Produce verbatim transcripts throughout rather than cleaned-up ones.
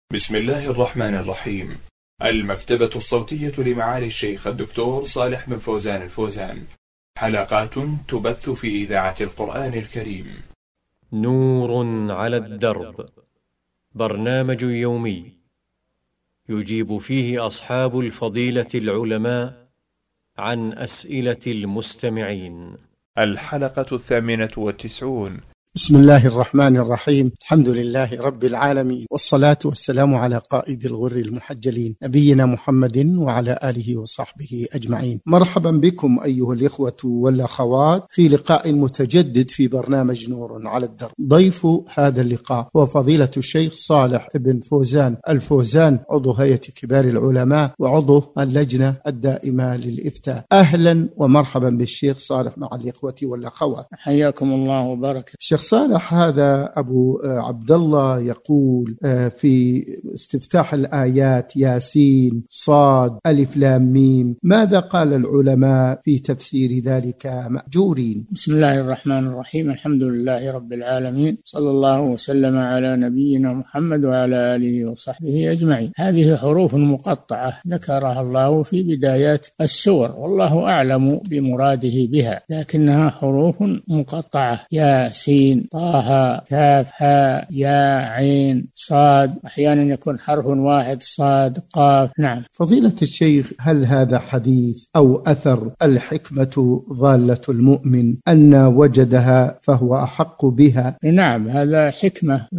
بسم الله الرحمن الرحيم. المكتبة الصوتية لمعالي الشيخ الدكتور صالح بن فوزان الفوزان، حلقات تبث في إذاعة القرآن الكريم. نور على الدرب، برنامج يومي يجيب فيه أصحاب الفضيلة العلماء عن أسئلة المستمعين. الحلقة الثامنة والتسعون. بسم الله الرحمن الرحيم. الحمد لله رب العالمين، والصلاة والسلام على قائد الغر المحجلين نبينا محمد وعلى آله وصحبه أجمعين. مرحبا بكم أيها الإخوة والأخوات في لقاء متجدد في برنامج نور على الدرب. ضيف هذا اللقاء هو فضيلة الشيخ صالح بن فوزان الفوزان، عضو هيئة كبار العلماء وعضو اللجنة الدائمة للإفتاء. أهلا ومرحبا بالشيخ صالح مع الإخوة والأخوات، حياكم الله وبارك. الشيخ صالح، هذا أبو عبد الله يقول في استفتاح الآيات ياسين صاد ألف لام ميم، ماذا قال العلماء في تفسير ذلك مأجورين؟ بسم الله الرحمن الرحيم. الحمد لله رب العالمين، صلى الله وسلم على نبينا محمد وعلى آله وصحبه أجمعين. هذه حروف مقطعة ذكرها الله في بدايات السور، والله أعلم بمراده بها، لكنها حروف مقطعة: ياسين طه كاف هاء يا عين صاد، أحيانا يكون حرف واحد صاد قاف. نعم. فضيلة الشيخ، هل هذا حديث أو أثر الحكمة ضالة المؤمن أن وجدها فهو أحق بها؟ نعم، هذا حكمة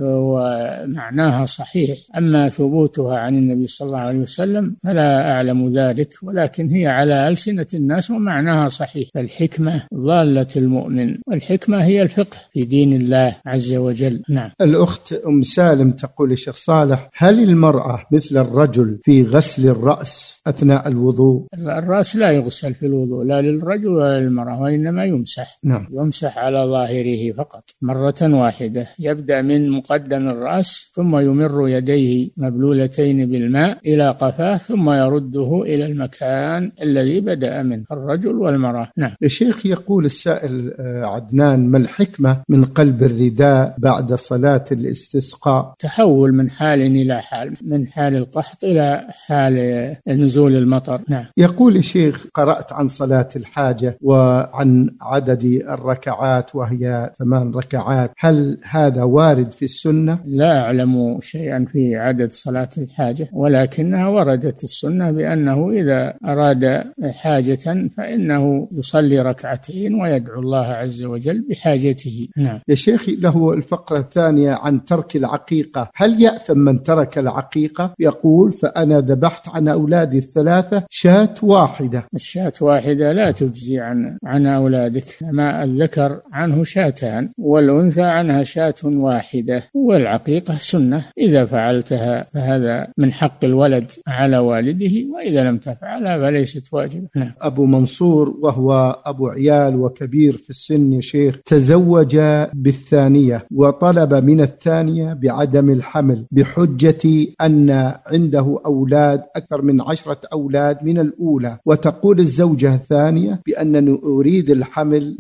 ومعناها صحيح. أما ثبوتها عن النبي صلى الله عليه وسلم فلا أعلم ذلك، ولكن هي على ألسنة الناس ومعناها صحيح. الحكمة ضالة المؤمن، والحكمة هي الفقه في دين الله عز وجل. نعم. الأخت أم سالم تقول: الشيخ صالح، هل المرأة مثل الرجل في غسل الرأس أثناء الوضوء؟ الرأس لا يغسل في الوضوء، لا للرجل ولا للمرأة، وإنما يمسح. نعم. يمسح على ظاهره فقط مرة واحدة، يبدأ من مقدم الرأس ثم يمر يديه مبلولتين بالماء إلى قفاه ثم يرده إلى المكان الذي بدأ منه، الرجل والمرأة. نعم. الشيخ يقول السائل عدنان: ما الحكمة من قلب الرداء بعد صلاة الاستسقاء؟ تحول من حال إلى حال، من حال القحط إلى حال نزول المطر. نعم. يقول الشيخ: قرأت عن صلاة الحاجة وعن عدد الركعات وهي ثمان ركعات، هل هذا وارد في السنة؟ لا أعلم شيئا في عدد صلاة الحاجة، ولكنها وردت السنة بأنه إذا أراد حاجة فإنه يصلي ركعتين ويدعو الله عز وجل بحاجته. نعم. يا شيخي، له الفقرة الثانية عن ترك العقيقة، هل يأثم من ترك العقيقة؟ يقول: فأنا ذبحت عن أولادي الثلاثة شاة واحدة. الشاة واحدة لا تجزي عن عن أولادك، ما الذكر عنه شاتان والأنثى عنها شاة واحدة، والعقيقة سنة إذا فعلتها فهذا من حق الولد على والده، وإذا لم تفعلها فليست واجبة. نعم. أبو منصور، وهو أبو عيال وكبير في السن يا شيخ، تزوج بالثانية وطلب من الثانية بعدم الحمل بحجة أن عنده أولاد أكثر من عشرة أولاد من الأولى، وتقول الزوجة الثانية بأنني أريد الحمل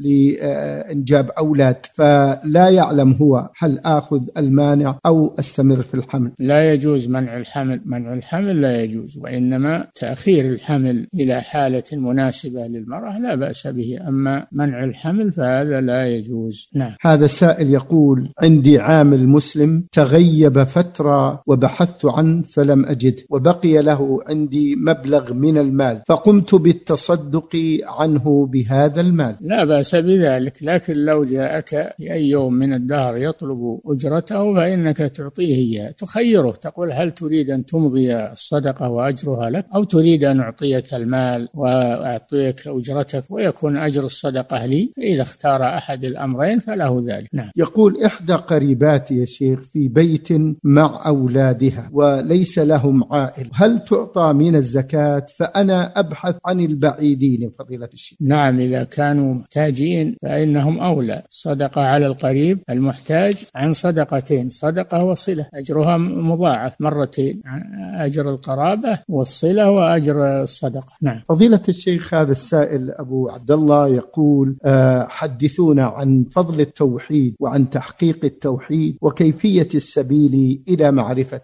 لإنجاب أولاد، فلا يعلم هو هل آخذ المانع أو أستمر في الحمل. لا يجوز منع الحمل، منع الحمل لا يجوز، وإنما تأخير الحمل إلى حالة مناسبة للمرأة لا بأس به، أما منع الحمل فهذا لا يجوز. نعم. هذا السائل يقول: عندي عامل مسلم تغيب فترة وبحثت عنه فلم أجد، وبقي له عندي مبلغ من المال، فقمت بالتصدق عنه بهذا المال. لا بأس بذلك، لكن لو جاءك في أي يوم من الدهر يطلب أجرته فإنك تعطيه إياه، تخيره، تقول: هل تريد أن تمضي الصدقة وأجرها لك، أو تريد أن أعطيك المال وأعطيك أجرتك ويكون أجر الصدقة لي؟ إذا اختار أحد الأمرين فله ذلك. نعم. يقول: إحدى قريباتي يا شيخ في بيت مع أولادها وليس لهم عائل، هل تعطى من الزكاة؟ فأنا أبحث عن البعيدين فضيلة الشيخ. نعم، إذا كانوا محتاجين فإنهم أولى. صدقة على القريب المحتاج عن صدقتين: صدقة وصلة، أجرها مضاعف مرتين، أجر القرابة والصلة وأجر الصدقة. نعم. فضيلة الشيخ، هذا السائل أبو عبد الله يقول: أه حدثونا عن فضل التوحيد وعن تحقيق التوحيد وكيفية السبيل إلى معرفة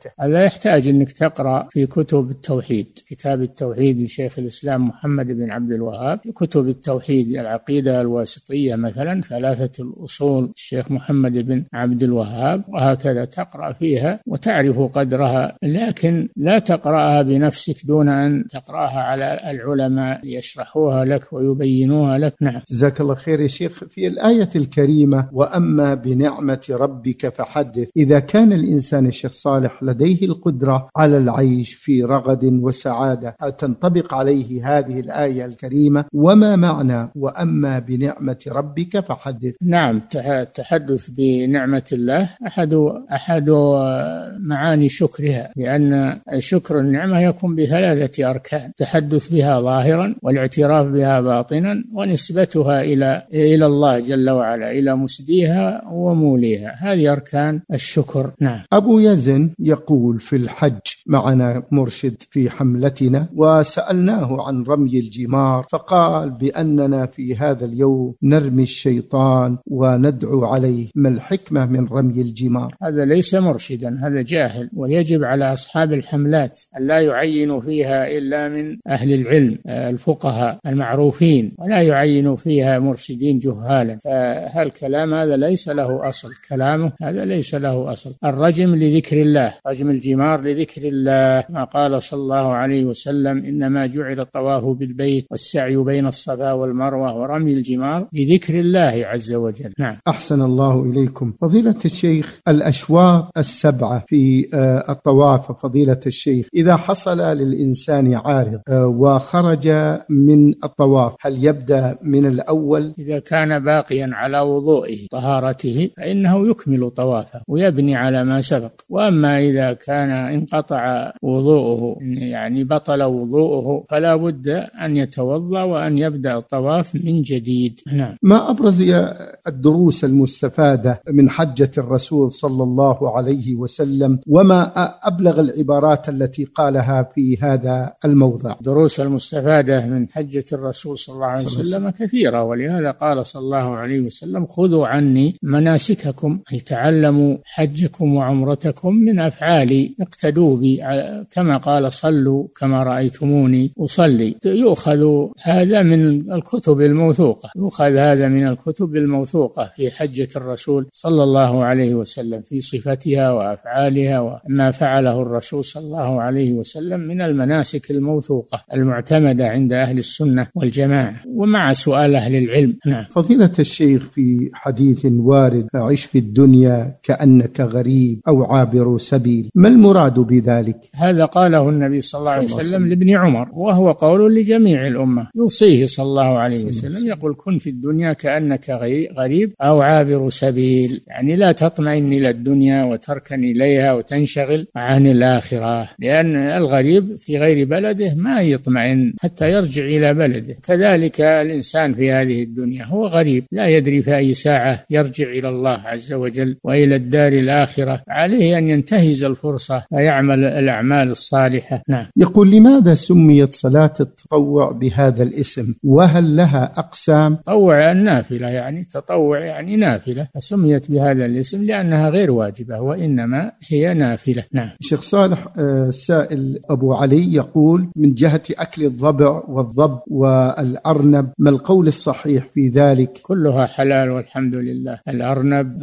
حياته. هذا يحتاج أنك تقرأ في كتب التوحيد، كتاب التوحيد لشيخ الإسلام محمد بن عبد الوهاب، كتب التوحيد العقيدة الواسطية مثلا، ثلاثة الأصول الشيخ محمد بن عبد الوهاب، وهكذا تقرأ فيها وتعرف قدرها، لكن لا تقرأها بنفسك دون أن تقرأها على العلماء يشرحوها لك ويبينوها لك. نعم. جزاك الله خير يا شيخ. في الآية الكريمة وأما بنعمة ربك فحدث، إذا كان الإنسان الشيخ صالح لديه القدرة على العيش في رغد وسعادة، تنطبق عليه هذه الآية الكريمة، وما معنى وأما بنعمة ربك فحدث؟ نعم، التحدث بنعمة الله أحد أحد معاني شكرها، لأن شكر النعمة يكون بثلاثة أركان: التحدث بها ظاهرا، والاعتراف بها باطنا، ونسبتها إلى إلى الله جل وعلا، إلى مسديها وموليها. هذه أركان الشكر. نعم. أبو يزن يقول في الحج معنا مرشد في حملتنا، وسألناه عن رمي الجمار فقال بأننا في هذا اليوم نرمي الشيطان وندعو عليه، ما الحكمة من رمي الجمار؟ هذا ليس مرشدا، هذا جاهل، ويجب على أصحاب الحملات أن لا يعينوا فيها إلا من أهل العلم الفقهاء المعروفين، ولا يعينوا فيها مرشدين جهالا. فهالكلام هذا ليس له أصل، كلامه هذا ليس له أصل. الرجم لذكر الله، رجم الجمار لذكر الله، ما قال صلى الله عليه وسلم: إنما جعل الطواف بالبيت والسعي بين الصفا والمروة ورمي الجمار لذكر الله عز وجل. نعم. أحسن الله إليكم. فضيلة الشيخ، الأشواط السبعة في الطواف فضيلة الشيخ، إذا حصل للإنسان عارض وخرج من الطواف هل يبدأ من الأول؟ إذا كان باقيا على وضوئه طهارته فإنه يكمل طوافه ويبني على ما سبق. وأما إذا كان انقطع وضوءه، يعني بطل وضوءه، فلا بد أن يتوضأ وأن يبدأ الطواف من جديد. نعم. ما أبرز الدروس المستفادة من حجة الرسول صلى الله عليه وسلم، وما أبلغ العبارات التي قالها في هذا الموضع؟ دروس المستفادة من حجة الرسول صلى الله عليه وسلم كثيرة، ولهذا قال صلى الله عليه وسلم: خذوا عني مناسككم، أي تعلموا حجكم وعمرتكم من أفعالي، اقتدوا بي، كما قال: صلوا كما رأيتموني أصلي. يؤخذ هذا من الكتب الموثوقة، يؤخذ هذا من الكتب الموثوقة في حجة الرسول صلى الله عليه وسلم، في صفتها وأفعالها وما فعله الرسول صلى الله عليه وسلم من المناسك الموثوقة المعتمدة عند أهل السنة والجماعة، ومع سؤال أهل العلم. نعم. فضيلة الشيخ، في حديث وارد: عش في الدنيا كأنك غريب أو عابر سبيل، ما المراد بذلك؟ هذا قاله النبي صلى الله عليه وسلم لابن عمر، وهو قول لجميع الأمة، يوصيه صلى الله عليه وسلم، يقول: كن في الدنيا كأنك غريب أو عابر سبيل، يعني لا تطمئن إلى الدنيا وتركن إليها وتنشغل عن الآخرة، لأن الغريب في غير بلده ما يطمئن حتى يرجع إلى بلده. كذلك الإنسان في هذه الدنيا هو غريب، لا يدري في أي ساعة يرجع إلى الله عز وجل وإلى الدار الآخرة. عليه أن ينتهز الفرصة ويعمل الأعمال الصالحة. نعم. يقول: لماذا سميت صلاة التطوع بهذا الاسم، وهل لها أقسام؟ تطوع النافلة، يعني تطوع يعني نافلة، فسميت بهذا الاسم لأنها غير واجبة وإنما هي نافلة. نعم. شيخ صالح، السائل أبو علي يقول: من جهة أكل الضبع والضب والأرنب، ما القول الصحيح في ذلك؟ كلها حلال والحمد لله، الأرنب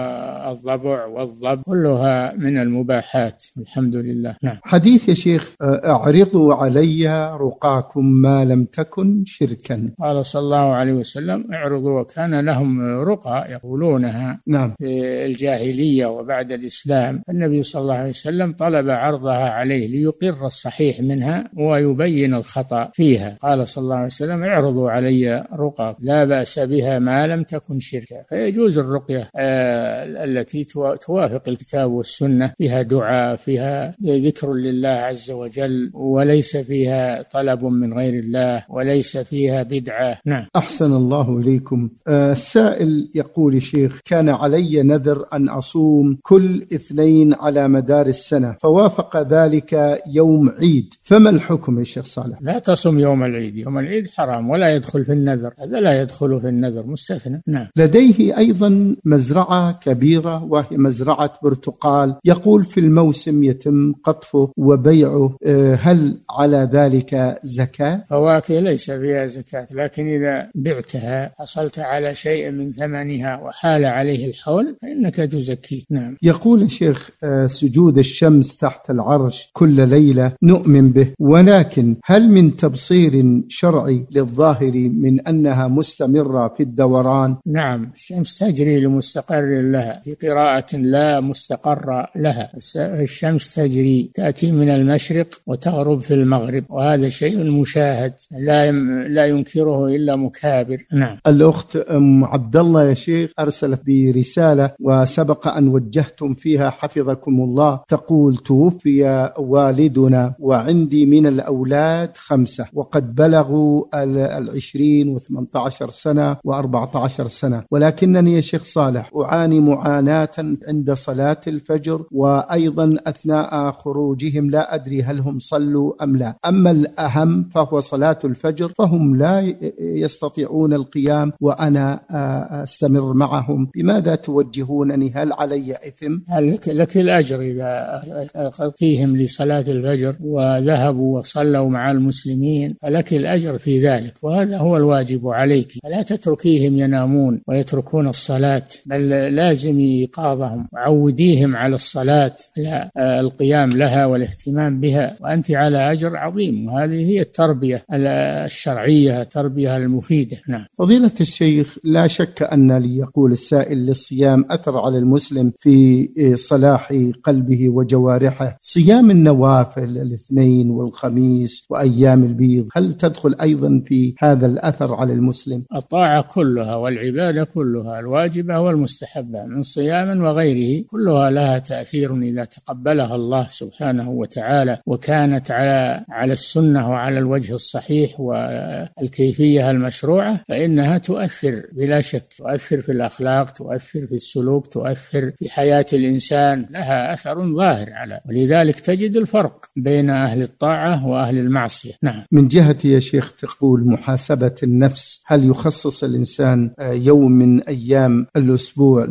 والضبع والضب كلها من المباحات الحمد لله. نعم. حديث يا شيخ: اعرضوا علي رقاكم ما لم تكن شركا. قال صلى الله عليه وسلم: اعرضوا، وكان لهم رقى يقولونها نعم. في الجاهلية وبعد الإسلام. النبي صلى الله عليه وسلم طلب عرضها عليه ليقر الصحيح منها ويبين الخطأ فيها. قال صلى الله عليه وسلم: اعرضوا علي رقى لا بأس بها ما لم تكن شركا. فيجوز الرقية آه التي توافق الكتاب والسنة، فيها دعاء، فيها ذكر لله عز وجل، وليس فيها طلب من غير الله، وليس فيها بدعة. نعم. أحسن الله إليكم. آه السائل يقول: شيخ، كان علي نذر أن أصوم كل اثنين على مدار السنة، فوافق ذلك يوم عيد، فما الحكم يا شيخ صالح؟ لا تصم يوم العيد، يوم العيد حرام ولا يدخل في النذر، هذا لا يدخل في النذر، مستثنى. نعم. لديه أيضا مزرعة كبيرة وهي مزرعة برتقال، يقول: في الموسم يتم قطفه وبيعه، هل على ذلك زكاة؟ فواكه ليس فيها زكاة، لكن إذا بعتها حصلت على شيء من ثمنها وحال عليه الحول فإنك تزكيه. نعم. يقول الشيخ سجود الشمس تحت العرش كل ليلة نؤمن به، ولكن هل من تبصير شرعي للظاهر من أنها مستمرة في الدوران؟ نعم، الشمس تجري لمستقر لها، في قراءة لا مستقر لها. الشمس تجري، تأتي من المشرق وتغرب في المغرب، وهذا شيء مشاهد لا لا ينكره إلا مكابر. نعم. الأخت أم عبد الله يا شيخ أرسلت برسالة وسبق أن وجهتم فيها حفظكم الله، تقول: توفي والدنا وعندي من الأولاد خمسة وقد بلغوا العشرين وثمانية عشر سنة وأربعة عشر سنة، ولكنني يا شيخ صالح أعاني معاناة عند صلاة الفجر وأيضا أثناء خروجهم، لا أدري هل هم صلوا أم لا. أما الأهم فهو صلاة الفجر، فهم لا يستطيعون القيام وأنا أستمر معهم، بماذا توجهونني؟ هل علي إثم؟ هل لك الأجر إذا أخذتيهم لصلاة الفجر وذهبوا وصلوا مع المسلمين، فلك الأجر في ذلك، وهذا هو الواجب عليك. لا تتركيهم ينامون ويتركون الصلاة، بل لازم إيقاظهم وعوديهم على الصلاة، لا القيام لها والاهتمام بها، وأنت على أجر عظيم. وهذه هي التربية الشرعية، التربية المفيدة. نعم. فضيلة الشيخ، لا شك أن ليقول السائل للصيام أثر على المسلم في صلاح قلبه وجوارحه. صيام النوافل الاثنين والخميس وأيام البيض هل تدخل أيضا في هذا الأثر على المسلم؟ الطاعة كلها والعبادة كلها الواجبة والمستحبة من صيام وغيره كلها لها تأثير إذا تقبلها الله سبحانه وتعالى، وكانت على على السنة وعلى الوجه الصحيح والكيفية المشروعة، فإنها تؤثر بلا شك، تؤثر في الأخلاق، تؤثر في السلوك، تؤثر في حياة الإنسان، لها أثر ظاهر على، ولذلك تجد الفرق بين أهل الطاعة وأهل المعصية. نعم. من جهة يا شيخ تقول محاسبة النفس، هل يخصص الإنسان يوم من أيام الأسبوع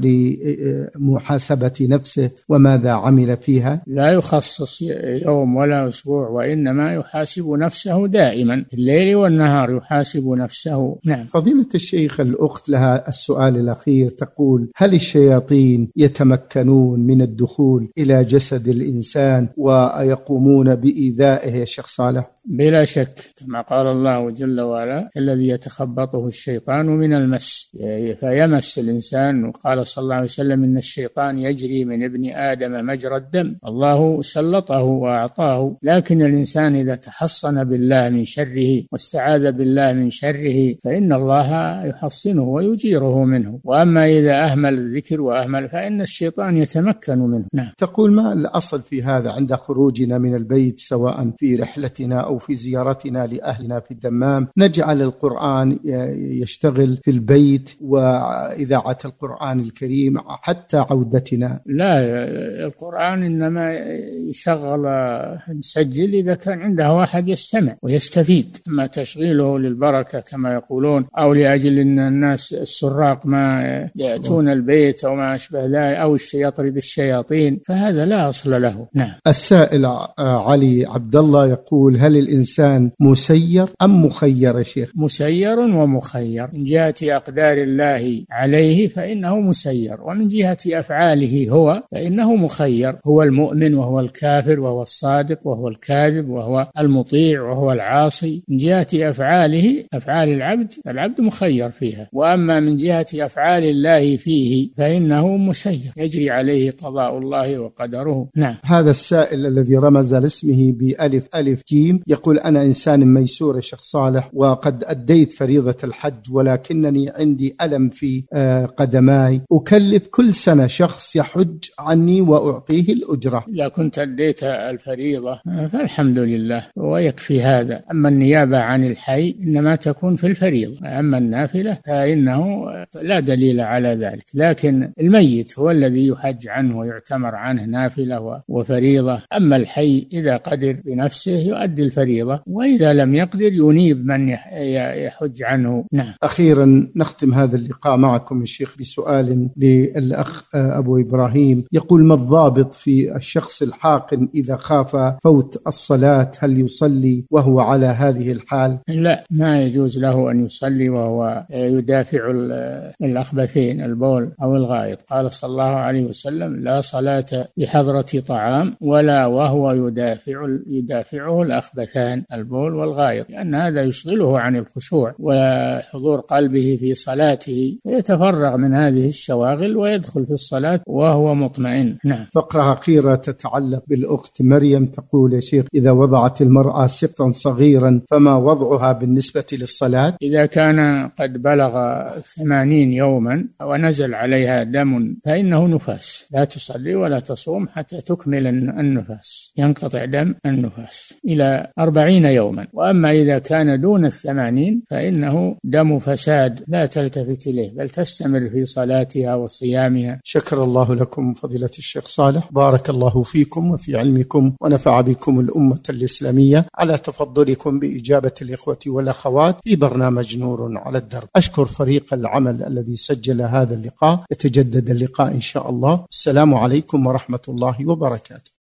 لمحاسبة نفسه وماذا عمل فيها؟ لا يخصص يوم ولا أسبوع، وإنما يحاسب نفسه دائما، الليل والنهار يحاسب نفسه. نعم. فضيلة الشيخ، الأخت لها السؤال الأخير، تقول: هل الشياطين يتمكنون من الدخول إلى جسد الإنسان ويقومون بإيذائه يا شيخ صالح؟ بلا شك، كما قال الله جل وعلا: الذي يتخبطه الشيطان من المس، فيمس الإنسان. وقال صلى الله عليه وسلم: إن الشيطان يجري من ابن آدم مجرى الدم. الله سلطه وأعطاه، لكن الإنسان إذا تحصن بالله من شره واستعاذ بالله من شره فإن الله يحصنه ويجيره منه. وأما إذا أهمل الذكر وأهمل فإن الشيطان يتمكن منه. نعم. تقول: ما الأصل في هذا عند خروجنا من البيت سواء في رحلتنا أو في زيارتنا لأهلنا في الدمام، نجعل القرآن يشتغل في البيت وإذاعة القرآن الكريم حتى عودتنا؟ لا، القرآن إنما يشغل مسجل إذا كان عنده واحد يستمع ويستفيد، أما تشغيله للبركة كما يقولون أو لأجل أن الناس السراق ما يأتون البيت أو ما أشبه ذلك أو يطرد الشياطين، فهذا لا أصل له. نعم. السائل علي عبد الله يقول: هل الإنسان مسير أم مخير يا شيخ؟ مسير ومخير. من جهة أقدار الله عليه فإنه مسير، ومن جهة أفعاله هو فإنه مخير. هو المؤمن وهو الكافر، وهو الصادق وهو الكاذب، وهو المطيع وهو العاصي. من جهة أفعاله، أفعال العبد، العبد مخير فيها. وأما من جهة أفعال الله فيه فإنه مسير، يجري عليه قضاء الله وقدره. نعم. هذا السائل الذي رمز لاسمه بألف ألف جيم يقول: أنا إنسان ميسور يا شيخ صالح، وقد أديت فريضة الحج، ولكنني عندي ألم في قدماي، أكلف كل سنة شخص يحج عني وأعطيه الأجرة. إذا كنت أديت الفريضة فالحمد لله ويكفي هذا. أما النيابة عن الحي إنما تكون في الفريضة، أما النافلة فإنه لا دليل على ذلك. لكن الميت هو الذي يحج عنه ويعتمر عنه نافلة وفريضة. أما الحي إذا قدر بنفسه يؤدي الفريضة الفريضة، وإذا لم يقدر ينيب من يحج عنه. نعم. أخيرا نختم هذا اللقاء معكم الشيخ بسؤال للأخ أبو إبراهيم، يقول: ما الضابط في الشخص الحاقن إذا خاف فوت الصلاة؟ هل يصلي وهو على هذه الحال؟ لا، ما يجوز له أن يصلي وهو يدافع الأخبثين، البول أو الغائط. قال صلى الله عليه وسلم: لا صلاة بحضرة طعام ولا وهو يدافع يدافعه الأخبثان، البول والغائط، لأن هذا يشغله عن الخشوع وحضور قلبه في صلاته، يتفرغ من هذه الشواغل ويدخل في الصلاة وهو مطمئن. نعم. فقرة أخيرة تتعلق بالأخت مريم، تقول: يا شيخ، إذا وضعت المرأة سقطا صغيرا فما وضعها بالنسبة للصلاة؟ إذا كان قد بلغ ثمانين يوما ونزل عليها دم فإنه نفاس، لا تصلي ولا تصوم حتى تكمل النفاس، ينقطع دم النفاس إلى أربعين يوما. وأما إذا كان دون الثمانين فإنه دم فساد لا تلتفت إليه، بل تستمر في صلاتها وصيامها. شكر الله لكم فضيلة الشيخ صالح، بارك الله فيكم وفي علمكم ونفع بكم الأمة الإسلامية على تفضلكم بإجابة الإخوة والأخوات في برنامج نور على الدرب. أشكر فريق العمل الذي سجل هذا اللقاء. يتجدد اللقاء إن شاء الله. السلام عليكم ورحمة الله وبركاته.